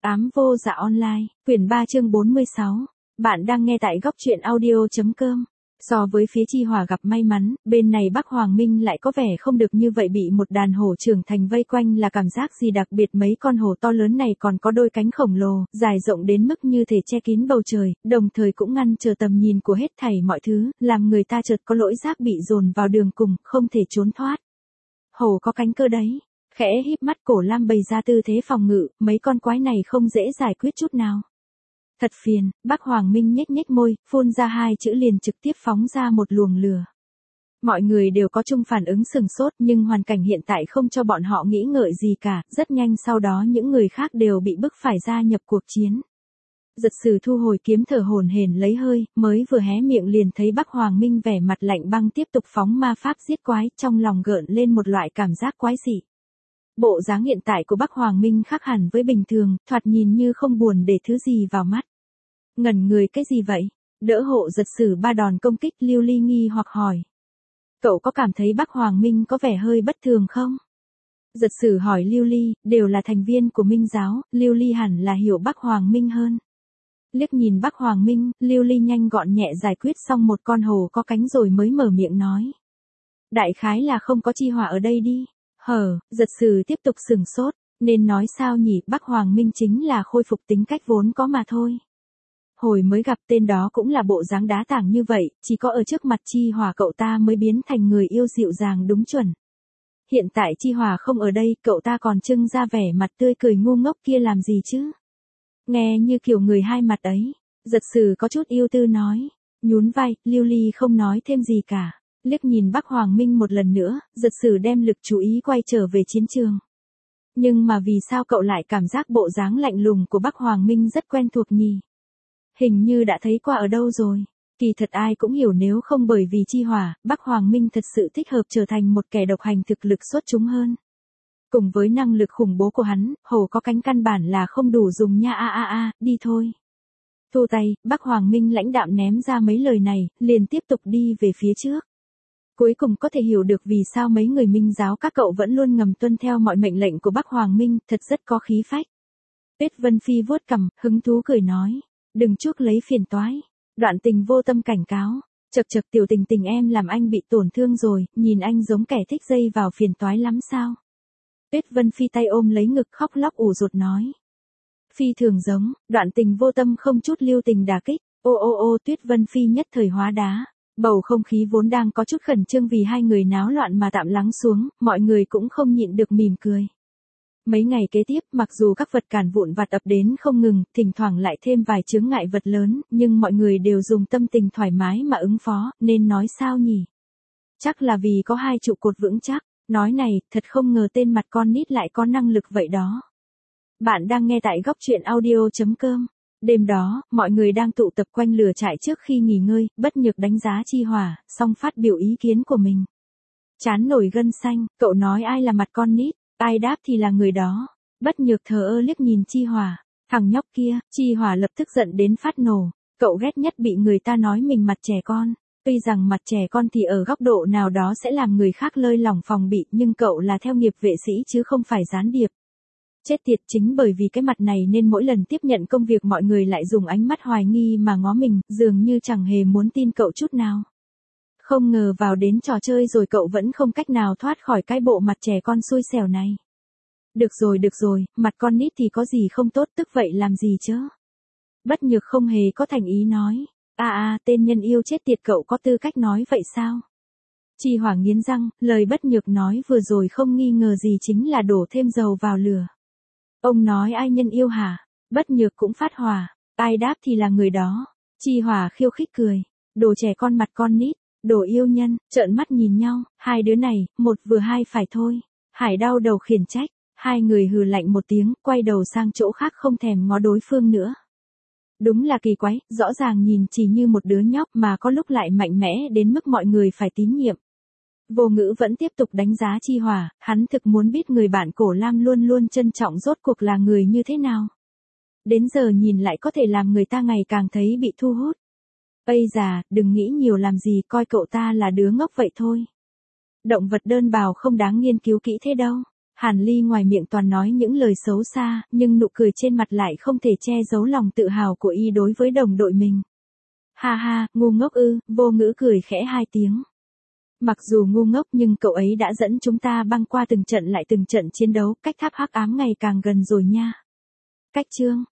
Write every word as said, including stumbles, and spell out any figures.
Ám vô dạ online, quyển ba chương bốn mươi sáu. Bạn đang nghe tại góc truyện audio.com. So với phía Chi Hòa gặp may mắn, bên này Bắc Hoàng Minh lại có vẻ không được như vậy, bị một đàn hổ trưởng thành vây quanh là cảm giác gì đặc biệt. Mấy con hổ to lớn này còn có đôi cánh khổng lồ, dài rộng đến mức như thể che kín bầu trời, đồng thời cũng ngăn trở tầm nhìn của hết thảy mọi thứ, làm người ta chợt có lỗi giác bị dồn vào đường cùng, không thể trốn thoát. Hổ có cánh cơ đấy. Khẽ híp mắt, Cổ Lam bày ra tư thế phòng ngự, mấy con quái này không dễ giải quyết chút nào. Thật phiền. Bắc Hoàng Minh nhếch nhếch môi, phun ra hai chữ liền trực tiếp phóng ra một luồng lửa. Mọi người đều có chung phản ứng sừng sốt, nhưng hoàn cảnh hiện tại không cho bọn họ nghĩ ngợi gì cả, rất nhanh sau đó những người khác đều bị bức phải gia nhập cuộc chiến. Giật Sử thu hồi kiếm, thở hổn hển lấy hơi, mới vừa hé miệng liền thấy Bắc Hoàng Minh vẻ mặt lạnh băng tiếp tục phóng ma pháp giết quái, trong lòng gợn lên một loại cảm giác quái dị. Bộ dáng hiện tại của Bắc Hoàng Minh khác hẳn với bình thường, thoạt nhìn như không buồn để thứ gì vào mắt. Ngẩn người cái gì vậy? Đỡ hộ Giật Sử ba đòn công kích, Lưu Ly nghi hoặc hỏi. Cậu có cảm thấy Bắc Hoàng Minh có vẻ hơi bất thường không? Giật Sử hỏi Lưu Ly, đều là thành viên của Minh giáo, Lưu Ly hẳn là hiểu Bắc Hoàng Minh hơn. Liếc nhìn Bắc Hoàng Minh, Lưu Ly nhanh gọn nhẹ giải quyết xong một con hổ có cánh rồi mới mở miệng nói. Đại khái là không có Chi Hòa ở đây đi. Hờ, Giật Sử tiếp tục sửng sốt, nên nói sao nhỉ, Bắc Hoàng Minh chính là khôi phục tính cách vốn có mà thôi. Hồi mới gặp tên đó cũng là bộ dáng đá tảng như vậy, chỉ có ở trước mặt Chi Hòa cậu ta mới biến thành người yêu dịu dàng đúng chuẩn. Hiện tại Chi Hòa không ở đây, cậu ta còn trưng ra vẻ mặt tươi cười ngu ngốc kia làm gì chứ? Nghe như kiểu người hai mặt ấy. Giật Sử có chút yêu tư nói. Nhún vai, Lưu Ly không nói thêm gì cả. Liếc nhìn Bắc Hoàng Minh một lần nữa, Giật Sử đem lực chú ý quay trở về chiến trường. Nhưng mà vì sao cậu lại cảm giác bộ dáng lạnh lùng của Bắc Hoàng Minh rất quen thuộc nhỉ? Hình như đã thấy qua ở đâu rồi. Kỳ thật ai cũng hiểu, nếu không bởi vì Chi Hòa, Bắc Hoàng Minh thật sự thích hợp trở thành một kẻ độc hành thực lực xuất chúng hơn. Cùng với năng lực khủng bố của hắn, hổ có cánh căn bản là không đủ dùng nha, a a a, đi thôi. Thu tay, Bắc Hoàng Minh lãnh đạm ném ra mấy lời này, liền tiếp tục đi về phía trước. Cuối cùng có thể hiểu được vì sao mấy người Minh giáo các cậu vẫn luôn ngầm tuân theo mọi mệnh lệnh của Bắc Hoàng Minh, thật rất có khí phách. Tuyết Vân Phi vuốt cằm, hứng thú cười nói, đừng chuốc lấy phiền toái. Đoạn Tình vô tâm cảnh cáo, chật chật tiểu Tình Tình em làm anh bị tổn thương rồi, nhìn anh giống kẻ thích dây vào phiền toái lắm sao? Tuyết Vân Phi tay ôm lấy ngực khóc lóc ủ rột nói. Phi thường giống. Đoạn Tình vô tâm không chút lưu tình đả kích, ô ô ô Tuyết Vân Phi nhất thời hóa đá. Bầu không khí vốn đang có chút khẩn trương vì hai người náo loạn mà tạm lắng xuống, mọi người cũng không nhịn được mỉm cười. Mấy ngày kế tiếp, mặc dù các vật cản vụn vặt ập đến không ngừng, thỉnh thoảng lại thêm vài chướng ngại vật lớn, nhưng mọi người đều dùng tâm tình thoải mái mà ứng phó, nên nói sao nhỉ? Chắc là vì có hai trụ cột vững chắc. Nói này, thật không ngờ tên mặt con nít lại có năng lực vậy đó. Bạn đang nghe tại góc truyện audio.com. Đêm đó, mọi người đang tụ tập quanh lửa trại trước khi nghỉ ngơi, Bất Nhược đánh giá Chi Hòa, xong phát biểu ý kiến của mình. Chán nổi gân xanh, cậu nói ai là mặt con nít, ai đáp thì là người đó. Bất Nhược thờ ơ liếc nhìn Chi Hòa, thằng nhóc kia. Chi Hòa lập tức giận đến phát nổ, cậu ghét nhất bị người ta nói mình mặt trẻ con. Tuy rằng mặt trẻ con thì ở góc độ nào đó sẽ làm người khác lơi lỏng phòng bị, nhưng cậu là theo nghiệp vệ sĩ chứ không phải gián điệp. Chết tiệt, chính bởi vì cái mặt này nên mỗi lần tiếp nhận công việc mọi người lại dùng ánh mắt hoài nghi mà ngó mình, dường như chẳng hề muốn tin cậu chút nào. Không ngờ vào đến trò chơi rồi cậu vẫn không cách nào thoát khỏi cái bộ mặt trẻ con xui xẻo này. Được rồi được rồi, mặt con nít thì có gì không tốt, tức vậy làm gì chứ? Bất Nhược không hề có thành ý nói. À à, tên nhân yêu chết tiệt, cậu có tư cách nói vậy sao? Chi Hòa nghiến răng, lời Bất Nhược nói vừa rồi không nghi ngờ gì chính là đổ thêm dầu vào lửa. Ông nói ai nhân yêu hả? Bất Nhược cũng phát hỏa, ai đáp thì là người đó. Chi Hòa khiêu khích cười, đồ trẻ con mặt con nít, đồ yêu nhân, trợn mắt nhìn nhau, hai đứa này, một vừa hai phải thôi. Hải đau đầu khiển trách, hai người hừ lạnh một tiếng, quay đầu sang chỗ khác không thèm ngó đối phương nữa. Đúng là kỳ quái, rõ ràng nhìn chỉ như một đứa nhóc mà có lúc lại mạnh mẽ đến mức mọi người phải tín nhiệm. Vô Ngữ vẫn tiếp tục đánh giá Chi Hòa, hắn thực muốn biết người bạn Cổ Lam luôn luôn trân trọng rốt cuộc là người như thế nào. Đến giờ nhìn lại có thể làm người ta ngày càng thấy bị thu hút. Ây già, đừng nghĩ nhiều làm gì, coi cậu ta là đứa ngốc vậy thôi. Động vật đơn bào không đáng nghiên cứu kỹ thế đâu. Hàn Ly ngoài miệng toàn nói những lời xấu xa, nhưng nụ cười trên mặt lại không thể che giấu lòng tự hào của y đối với đồng đội mình. Ha ha, ngu ngốc ư, Vô Ngữ cười khẽ hai tiếng. Mặc dù ngu ngốc nhưng cậu ấy đã dẫn chúng ta băng qua từng trận lại từng trận chiến đấu, cách tháp hắc ám ngày càng gần rồi nha. Cách chương